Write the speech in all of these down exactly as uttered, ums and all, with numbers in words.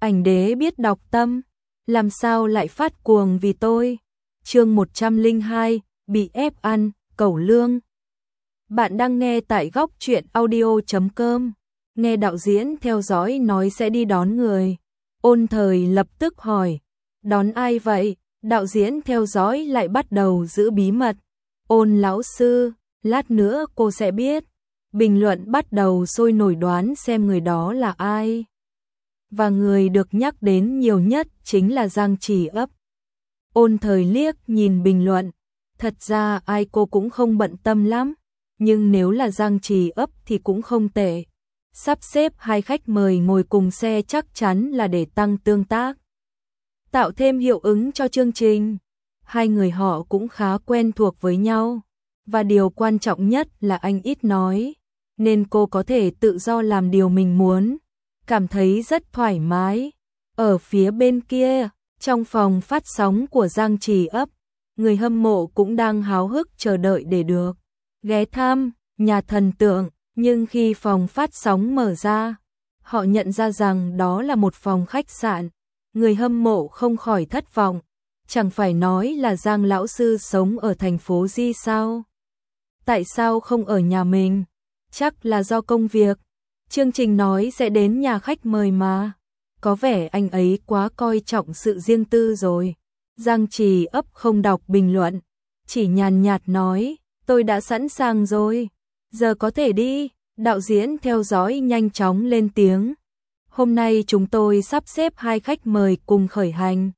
ảnh đế biết đọc tâm, làm sao lại phát cuồng vì tôi. Chương một trăm lẻ hai, bị ép ăn, cẩu lương. Bạn đang nghe tại góc truyện audio chấm com. Nghe đạo diễn theo dõi nói sẽ đi đón người. Ôn Thời lập tức hỏi, đón ai vậy? Đạo diễn theo dõi lại bắt đầu giữ bí mật. Ôn lão sư, lát nữa cô sẽ biết. Bình luận bắt đầu sôi nổi đoán xem người đó là ai. Và người được nhắc đến nhiều nhất chính là Giang Chỉ Ấp. Ôn Thời liếc nhìn bình luận, thật ra ai cô cũng không bận tâm lắm, nhưng nếu là Giang Chỉ Ấp thì cũng không tệ. Sắp xếp hai khách mời ngồi cùng xe chắc chắn là để tăng tương tác, tạo thêm hiệu ứng cho chương trình. Hai người họ cũng khá quen thuộc với nhau, và điều quan trọng nhất là anh ít nói, nên cô có thể tự do làm điều mình muốn, cảm thấy rất thoải mái. Ở phía bên kia, trong phòng phát sóng của Giang Chỉ Ấp, người hâm mộ cũng đang háo hức chờ đợi để được ghé thăm nhà thần tượng, nhưng khi phòng phát sóng mở ra, họ nhận ra rằng đó là một phòng khách sạn. Người hâm mộ không khỏi thất vọng, chẳng phải nói là Giang lão sư sống ở thành phố Di sao? Tại sao không ở nhà mình? Chắc là do công việc. Chương trình nói sẽ đến nhà khách mời mà. Có vẻ anh ấy quá coi trọng sự riêng tư rồi. Giang Chỉ Ấp không đọc bình luận, chỉ nhàn nhạt nói, tôi đã sẵn sàng rồi, giờ có thể đi. Đạo diễn theo dõi nhanh chóng lên tiếng, hôm nay chúng tôi sắp xếp hai khách mời cùng khởi hành.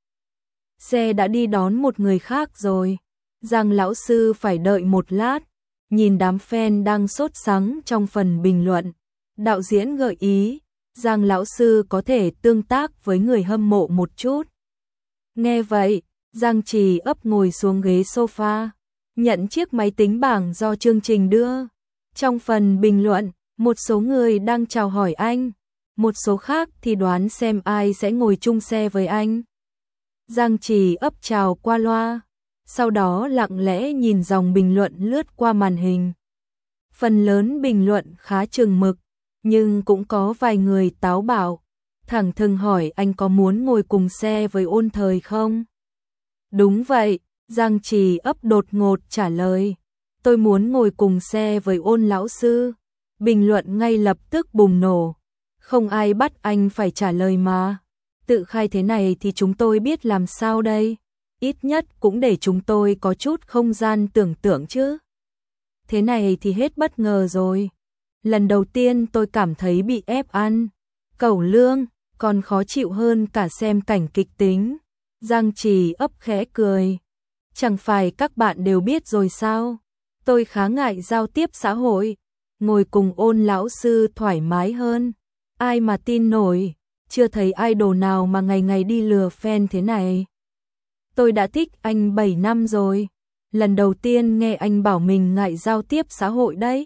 Xe đã đi đón một người khác rồi. Giang lão sư phải đợi một lát. Nhìn đám fan đang sốt sắng trong phần bình luận, đạo diễn gợi ý, Giang lão sư có thể tương tác với người hâm mộ một chút. Nghe vậy, Giang Chỉ Ấp ngồi xuống ghế sofa, nhận chiếc máy tính bảng do chương trình đưa. Trong phần bình luận, một số người đang chào hỏi anh, một số khác thì đoán xem ai sẽ ngồi chung xe với anh. Giang Chỉ Ấp chào qua loa, sau đó lặng lẽ nhìn dòng bình luận lướt qua màn hình. Phần lớn bình luận khá chừng mực, nhưng cũng có vài người táo bạo, thẳng thừng hỏi anh có muốn ngồi cùng xe với Ôn Thời không? Đúng vậy, Giang Chỉ Ấp đột ngột trả lời, tôi muốn ngồi cùng xe với Ôn lão sư. Bình luận ngay lập tức bùng nổ, không ai bắt anh phải trả lời mà. Tự khai thế này thì chúng tôi biết làm sao đây? Ít nhất cũng để chúng tôi có chút không gian tưởng tượng chứ. Thế này thì hết bất ngờ rồi. Lần đầu tiên tôi cảm thấy bị ép ăn cẩu lương, còn khó chịu hơn cả xem cảnh kịch tính. Giang Chỉ Ấp khẽ cười. Chẳng phải các bạn đều biết rồi sao? Tôi khá ngại giao tiếp xã hội. Ngồi cùng Ôn lão sư thoải mái hơn. Ai mà tin nổi, chưa thấy idol nào mà ngày ngày đi lừa fan thế này. Tôi đã thích anh bảy năm rồi. Lần đầu tiên nghe anh bảo mình ngại giao tiếp xã hội đấy.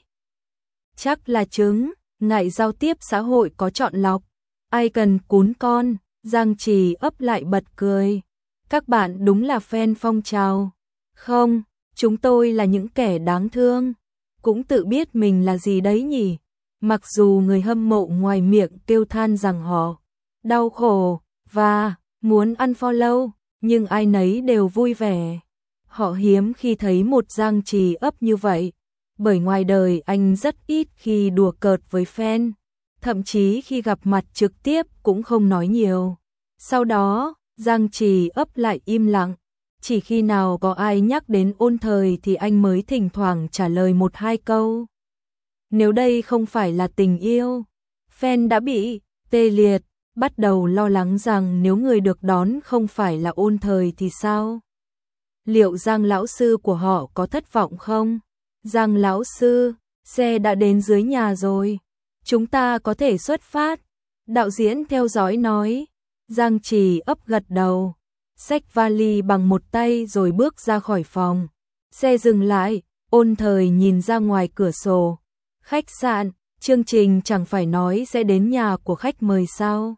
Chắc là chứng, ngại giao tiếp xã hội có chọn lọc. Ai cần cún con, Giang Chỉ Ấp lại bật cười. Các bạn đúng là fan phong trào. Không, chúng tôi là những kẻ đáng thương. Cũng tự biết mình là gì đấy nhỉ. Mặc dù người hâm mộ ngoài miệng kêu than rằng họ đau khổ và muốn unfollow, nhưng ai nấy đều vui vẻ. Họ hiếm khi thấy một Giang Chỉ Ấp như vậy, bởi ngoài đời anh rất ít khi đùa cợt với fan, thậm chí khi gặp mặt trực tiếp cũng không nói nhiều. Sau đó, Giang Chỉ Ấp lại im lặng, chỉ khi nào có ai nhắc đến Ôn Thời thì anh mới thỉnh thoảng trả lời một hai câu. Nếu đây không phải là tình yêu, fan đã bị tê liệt, bắt đầu lo lắng rằng nếu người được đón không phải là Ôn Thời thì sao? Liệu Giang lão sư của họ có thất vọng không? Giang lão sư, xe đã đến dưới nhà rồi, chúng ta có thể xuất phát. Đạo diễn theo dõi nói. Giang Chỉ Ấp gật đầu, xách vali bằng một tay rồi bước ra khỏi phòng. Xe dừng lại, Ôn Thời nhìn ra ngoài cửa sổ. Khách sạn, chương trình chẳng phải nói sẽ đến nhà của khách mời sao?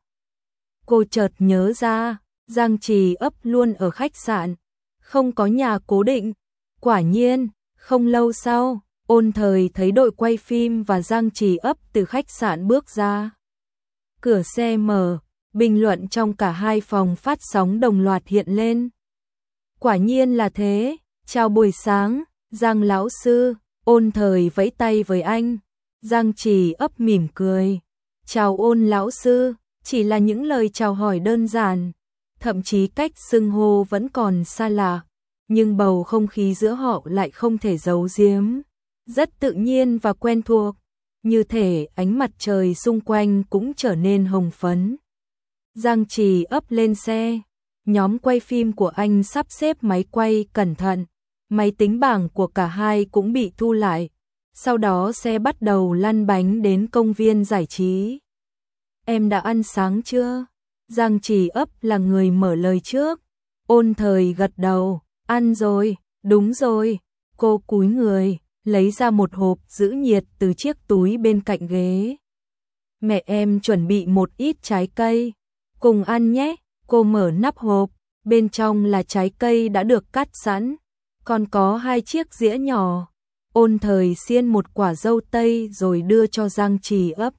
Cô chợt nhớ ra, Giang Chỉ Ấp luôn ở khách sạn, không có nhà cố định. Quả nhiên, không lâu sau, Ôn Thời thấy đội quay phim và Giang Chỉ Ấp từ khách sạn bước ra. Cửa xe mở, Bình luận trong cả hai phòng phát sóng đồng loạt hiện lên. Quả nhiên là thế, chào buổi sáng, Giang lão sư, Ôn Thời vẫy tay với anh. Giang Trì ấp mỉm cười. Chào Ôn lão sư, chỉ là những lời chào hỏi đơn giản, thậm chí cách xưng hô vẫn còn xa lạ, nhưng bầu không khí giữa họ lại không thể giấu giếm, rất tự nhiên và quen thuộc, như thể ánh mặt trời xung quanh cũng trở nên hồng phấn. Giang Trì ấp lên xe, nhóm quay phim của anh sắp xếp máy quay cẩn thận, máy tính bảng của cả hai cũng bị thu lại, sau đó xe bắt đầu lăn bánh đến công viên giải trí. Em đã ăn sáng chưa? Giang Trì ấp là người mở lời trước. Ôn Thời gật đầu, ăn rồi, đúng rồi. Cô cúi người, lấy ra một hộp giữ nhiệt từ chiếc túi bên cạnh ghế. Mẹ em chuẩn bị một ít trái cây, cùng ăn nhé. Cô mở nắp hộp, bên trong là trái cây đã được cắt sẵn, còn có hai chiếc dĩa nhỏ. Ôn Thời xiên một quả dâu tây rồi đưa cho Giang Trì ấp.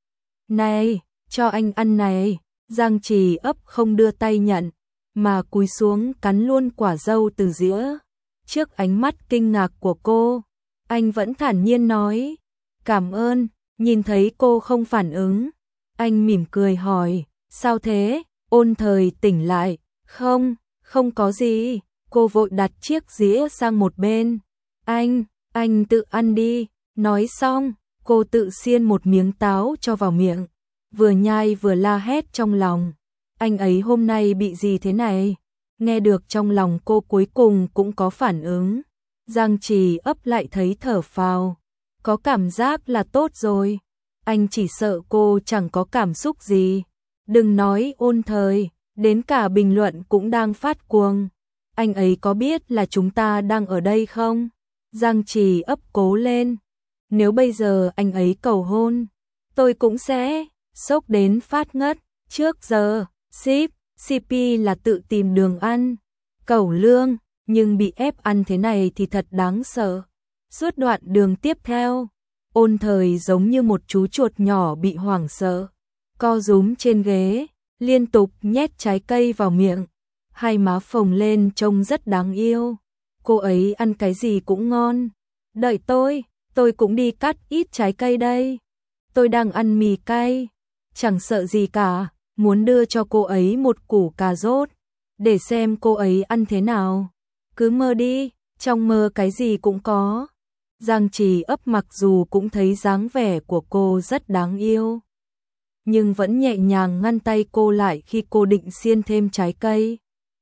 Này, cho anh ăn này. Giang Trì ấp không đưa tay nhận, mà cúi xuống cắn luôn quả dâu từ dĩa. Trước ánh mắt kinh ngạc của cô, anh vẫn thản nhiên nói, cảm ơn. Nhìn thấy cô không phản ứng, anh mỉm cười hỏi, sao thế? Ôn Thời tỉnh lại, không, không có gì. Cô vội đặt chiếc dĩa sang một bên. Anh, anh tự ăn đi. Nói xong, cô tự xiên một miếng táo cho vào miệng, vừa nhai vừa la hét trong lòng. Anh ấy hôm nay bị gì thế này? Nghe được trong lòng cô cuối cùng cũng có phản ứng. Giang Trì ấp lại thấy thở phào, có cảm giác là tốt rồi. Anh chỉ sợ cô chẳng có cảm xúc gì. Đừng nói Ôn Thời, đến cả bình luận cũng đang phát cuồng. Anh ấy có biết là chúng ta đang ở đây không? Giang Trì ấp cố lên. Nếu bây giờ anh ấy cầu hôn, tôi cũng sẽ sốc đến phát ngất. Trước giờ, ship, xê pê là tự tìm đường ăn, cẩu lương, nhưng bị ép ăn thế này thì thật đáng sợ. Suốt đoạn đường tiếp theo, Ôn Thời giống như một chú chuột nhỏ bị hoảng sợ, co rúm trên ghế, liên tục nhét trái cây vào miệng, hai má phồng lên trông rất đáng yêu. Cô ấy ăn cái gì cũng ngon. Đợi tôi, tôi cũng đi cắt ít trái cây đây. Tôi đang ăn mì cay, chẳng sợ gì cả, muốn đưa cho cô ấy một củ cà rốt, để xem cô ấy ăn thế nào. Cứ mơ đi, trong mơ cái gì cũng có. Giang Trì ấp mặc dù cũng thấy dáng vẻ của cô rất đáng yêu, nhưng vẫn nhẹ nhàng ngăn tay cô lại khi cô định xiên thêm trái cây.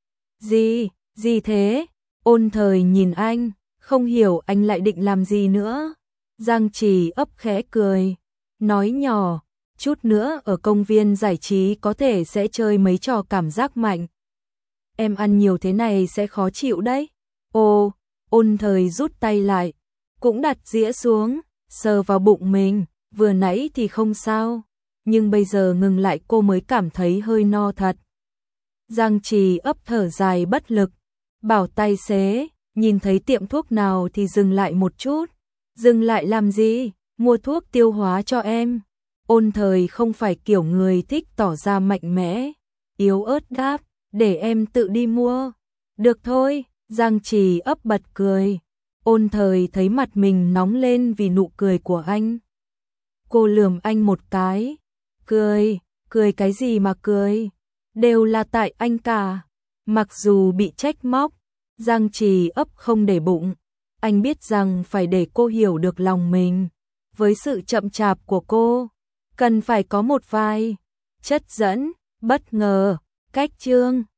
Gì, gì thế? Ôn Thời nhìn anh, không hiểu anh lại định làm gì nữa. Giang Trì ấp khẽ cười, nói nhỏ, chút nữa ở công viên giải trí có thể sẽ chơi mấy trò cảm giác mạnh. Em ăn nhiều thế này sẽ khó chịu đấy. Ồ, Ôn Thời rút tay lại, cũng đặt dĩa xuống, sờ vào bụng mình, vừa nãy thì không sao, nhưng bây giờ ngừng lại cô mới cảm thấy hơi no thật. Giang Trì ấp thở dài bất lực, bảo tài xế, nhìn thấy tiệm thuốc nào thì dừng lại một chút. Dừng lại làm gì? Mua thuốc tiêu hóa cho em. Ôn Thời không phải kiểu người thích tỏ ra mạnh mẽ, yếu ớt đáp, để em tự đi mua. Được thôi, Giang Trì ấp bật cười. Ôn Thời thấy mặt mình nóng lên vì nụ cười của anh. Cô lườm anh một cái. Cười, cười cái gì mà cười? Đều là tại anh cả. Mặc dù bị trách móc, Giang Trì ấp không để bụng. Anh biết rằng phải để cô hiểu được lòng mình. Với sự chậm chạp của cô, cần phải có một vài chất dẫn, bất ngờ, cách chương.